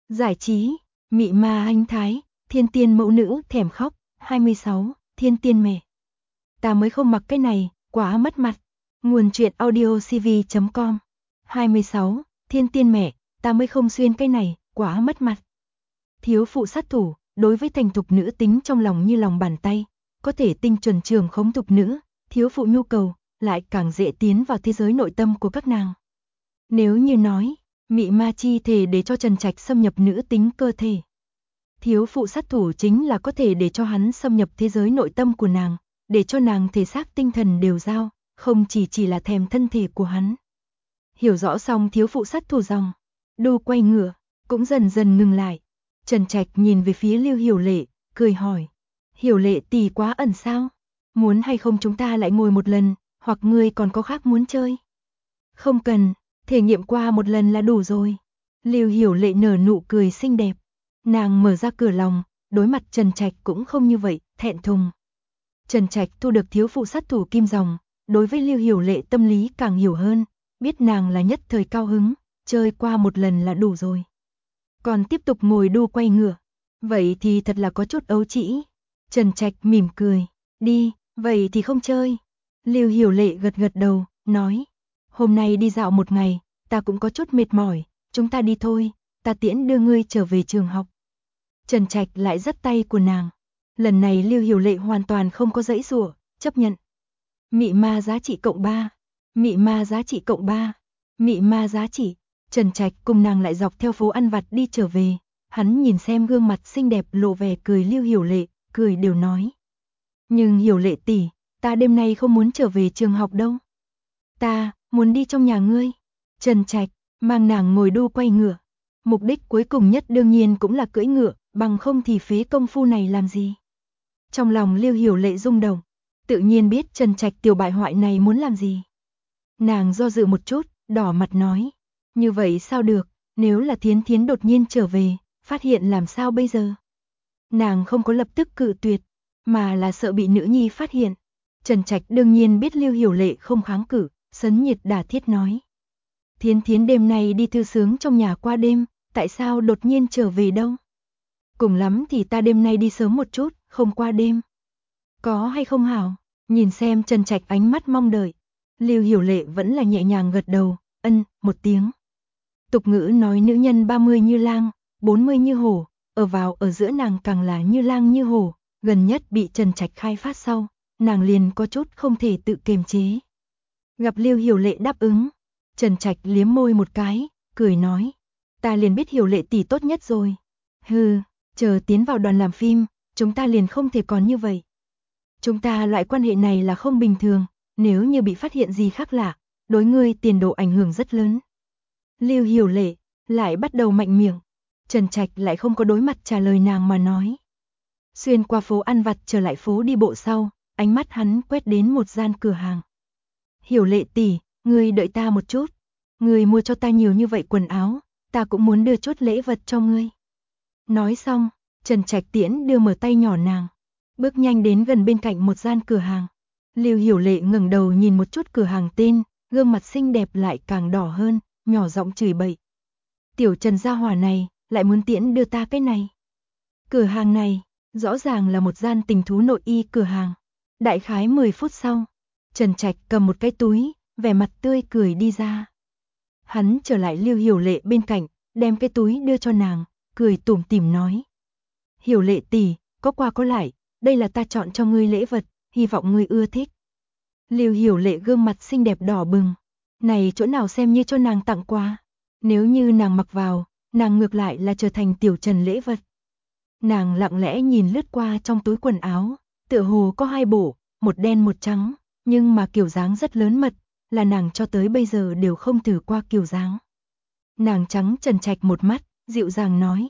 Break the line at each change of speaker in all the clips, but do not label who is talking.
Giải trí, mị ma anh thái, thiên tiên mẫu nữ thèm khóc, 26, thiên tiên mẹ. Ta mới không mặc cái này, quá mất mặt. Nguồn truyện audiocv.com. 26, thiên tiên mẹ, ta mới không xuyên cái này, quá mất mặt. Thiếu phụ sát thủ, đối với thành thục nữ tính trong lòng như lòng bàn tay, có thể tinh chuẩn trường khống thục nữ, thiếu phụ nhu cầu, lại càng dễ tiến vào thế giới nội tâm của các nàng. Nếu như nói, mị ma chi thể để cho Trần Trạch xâm nhập nữ tính cơ thể. Thiếu phụ sát thủ chính là có thể để cho hắn xâm nhập thế giới nội tâm của nàng, để cho nàng thể xác tinh thần đều giao, không chỉ là thèm thân thể của hắn. Hiểu rõ xong thiếu phụ sát thủ dòng, đu quay ngựa, cũng dần dần ngừng lại. Trần Trạch nhìn về phía Lưu Hiểu Lệ, cười hỏi. Hiểu Lệ tỷ quá ẩn sao? Muốn hay không chúng ta lại ngồi một lần, hoặc ngươi còn có khác muốn chơi? Không cần, thể nghiệm qua một lần là đủ rồi. Lưu Hiểu Lệ nở nụ cười xinh đẹp. Nàng mở ra cửa lòng, đối mặt Trần Trạch cũng không như vậy, thẹn thùng. Trần Trạch thu được thiếu phụ sát thủ kim dòng, đối với Lưu Hiểu Lệ tâm lý càng hiểu hơn, biết nàng là nhất thời cao hứng, chơi qua một lần là đủ rồi. Còn tiếp tục ngồi đu quay ngựa, vậy thì thật là có chút ấu trĩ. Trần Trạch mỉm cười, đi, vậy thì không chơi. Lưu Hiểu Lệ gật gật đầu, nói, hôm nay đi dạo một ngày, ta cũng có chút mệt mỏi, chúng ta đi thôi, ta tiễn đưa ngươi trở về trường học. Trần Trạch lại dắt tay của nàng. Lần này Lưu Hiểu Lệ hoàn toàn không có giãy giụa, chấp nhận. Mị ma giá trị cộng 3, mị ma giá trị cộng 3, mị ma giá trị. Trần Trạch cùng nàng lại dọc theo phố ăn vặt đi trở về. Hắn nhìn xem gương mặt xinh đẹp lộ vẻ cười Lưu Hiểu Lệ, cười đều nói. Nhưng Hiểu Lệ tỷ, ta đêm nay không muốn trở về trường học đâu. Ta, muốn đi trong nhà ngươi. Trần Trạch, mang nàng ngồi đu quay ngựa. Mục đích cuối cùng nhất đương nhiên cũng là cưỡi ngựa, bằng không thì phế công phu này làm gì. Trong lòng Lưu Hiểu Lệ rung động, tự nhiên biết Trần Trạch tiểu bại hoại này muốn làm gì. Nàng do dự một chút, đỏ mặt nói. Như vậy sao được, nếu là Thiến Thiến đột nhiên trở về, phát hiện làm sao bây giờ? Nàng không có lập tức cự tuyệt, mà là sợ bị nữ nhi phát hiện. Trần Trạch đương nhiên biết Lưu Hiểu Lệ không kháng cự, sấn nhiệt đả thiết nói. Thiến Thiến đêm nay đi thư sướng trong nhà qua đêm, tại sao đột nhiên trở về đâu? Cùng lắm thì ta đêm nay đi sớm một chút, không qua đêm. Có hay không hảo? Nhìn xem Trần Trạch ánh mắt mong đợi. Lưu Hiểu Lệ vẫn là nhẹ nhàng gật đầu, ân, một tiếng. Tục ngữ nói nữ nhân 30 như lang, 40 như hổ, ở giữa nàng càng là như lang như hổ, gần nhất bị Trần Trạch khai phát sau, nàng liền có chút không thể tự kiềm chế. Gặp Lưu Hiểu Lệ đáp ứng, Trần Trạch liếm môi một cái, cười nói, ta liền biết Hiểu Lệ tỷ tốt nhất rồi. Hừ, chờ tiến vào đoàn làm phim, chúng ta liền không thể còn như vậy. Chúng ta loại quan hệ này là không bình thường, nếu như bị phát hiện gì khác lạ, đối ngươi tiền đồ ảnh hưởng rất lớn. Lưu Hiểu Lệ lại bắt đầu mạnh miệng, Trần Trạch lại không có đối mặt trả lời nàng mà nói. Xuyên qua phố ăn vặt trở lại phố đi bộ sau, ánh mắt hắn quét đến một gian cửa hàng. Hiểu Lệ tỷ, ngươi đợi ta một chút, ngươi mua cho ta nhiều như vậy quần áo, ta cũng muốn đưa chút lễ vật cho ngươi. Nói xong, Trần Trạch tiễn đưa mở tay nhỏ nàng, bước nhanh đến gần bên cạnh một gian cửa hàng. Lưu Hiểu Lệ ngẩng đầu nhìn một chút cửa hàng tên, gương mặt xinh đẹp lại càng đỏ hơn, nhỏ giọng chửi bậy. Tiểu Trần gia hỏa này, lại muốn tiễn đưa ta cái này. Cửa hàng này, rõ ràng là một gian tình thú nội y cửa hàng. Đại khái 10 phút sau, Trần Trạch cầm một cái túi, vẻ mặt tươi cười đi ra. Hắn trở lại Lưu Hiểu Lệ bên cạnh, đem cái túi đưa cho nàng, cười tủm tỉm nói. Hiểu Lệ tỷ, có qua có lại, đây là ta chọn cho ngươi lễ vật, hy vọng ngươi ưa thích. Lưu Hiểu Lệ gương mặt xinh đẹp đỏ bừng, này chỗ nào xem như cho nàng tặng quà. Nếu như nàng mặc vào, nàng ngược lại là trở thành Tiểu Trần lễ vật. Nàng lặng lẽ nhìn lướt qua trong túi quần áo, tựa hồ có 2 bộ, một đen một trắng, nhưng mà kiểu dáng rất lớn mật, là nàng cho tới bây giờ đều không thử qua kiểu dáng. Nàng trắng Trần Trạch một mắt, dịu dàng nói,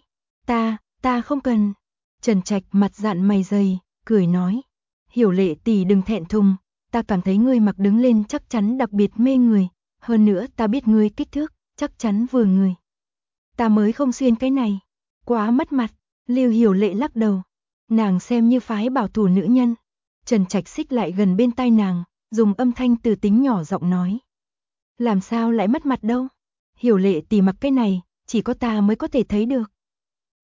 ta không cần. Trần Trạch mặt dạn mày dày, cười nói, Hiểu Lệ tỷ đừng thẹn thùng, ta cảm thấy ngươi mặc đứng lên chắc chắn đặc biệt mê người, hơn nữa ta biết ngươi kích thước, chắc chắn vừa người. Ta mới không xuyên cái này, quá mất mặt. Lưu Hiểu Lệ lắc đầu, nàng xem như phái bảo thủ nữ nhân. Trần Trạch xích lại gần bên tai nàng, dùng âm thanh từ tính nhỏ giọng nói. Làm sao lại mất mặt đâu, Hiểu Lệ tỷ mặc cái này, chỉ có ta mới có thể thấy được.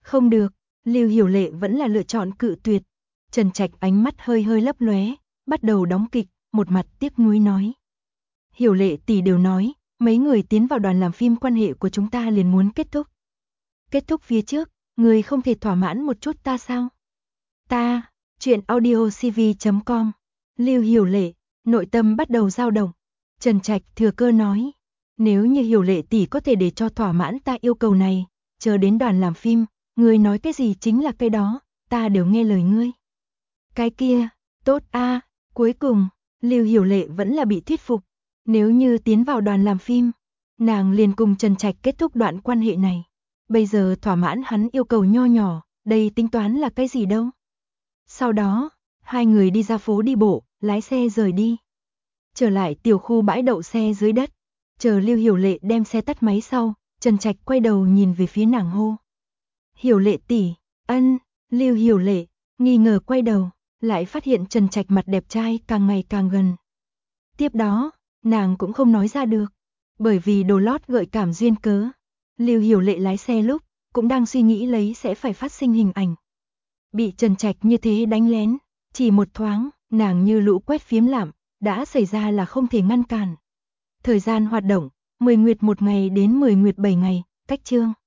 Không được, Lưu Hiểu Lệ vẫn là lựa chọn cự tuyệt. Trần Trạch ánh mắt hơi hơi lấp lóe, bắt đầu đóng kịch, một mặt tiếc nuối nói. Hiểu Lệ tỷ đều nói, mấy người tiến vào đoàn làm phim quan hệ của chúng ta liền muốn kết thúc. Kết thúc phía trước, người không thể thỏa mãn một chút ta sao? Ta, chuyện audiocv.com, Lưu Hiểu Lệ, nội tâm bắt đầu dao động. Trần Trạch thừa cơ nói, nếu như Hiểu Lệ tỷ có thể để cho thỏa mãn ta yêu cầu này, chờ đến đoàn làm phim, ngươi nói cái gì chính là cái đó, ta đều nghe lời ngươi. Cái kia, tốt a, cuối cùng, Lưu Hiểu Lệ vẫn là bị thuyết phục. Nếu như tiến vào đoàn làm phim, nàng liền cùng Trần Trạch kết thúc đoạn quan hệ này. Bây giờ thỏa mãn hắn yêu cầu nho nhỏ, đây tính toán là cái gì đâu. Sau đó, hai người đi ra phố đi bộ, lái xe rời đi. Trở lại tiểu khu bãi đậu xe dưới đất, chờ Lưu Hiểu Lệ đem xe tắt máy sau, Trần Trạch quay đầu nhìn về phía nàng hô. Hiểu Lệ tỷ, ân, Lưu Hiểu Lệ, nghi ngờ quay đầu, lại phát hiện Trần Trạch mặt đẹp trai càng ngày càng gần. Tiếp đó, nàng cũng không nói ra được, bởi vì đồ lót gợi cảm duyên cớ. Lưu Hiểu Lệ lái xe lúc, cũng đang suy nghĩ lấy sẽ phải phát sinh hình ảnh. Bị Trần Trạch như thế đánh lén, chỉ một thoáng, nàng như lũ quét phiếm lạm, đã xảy ra là không thể ngăn cản. Thời gian hoạt động, 10 nguyệt 1 ngày đến 10 nguyệt 7 ngày, cách chương.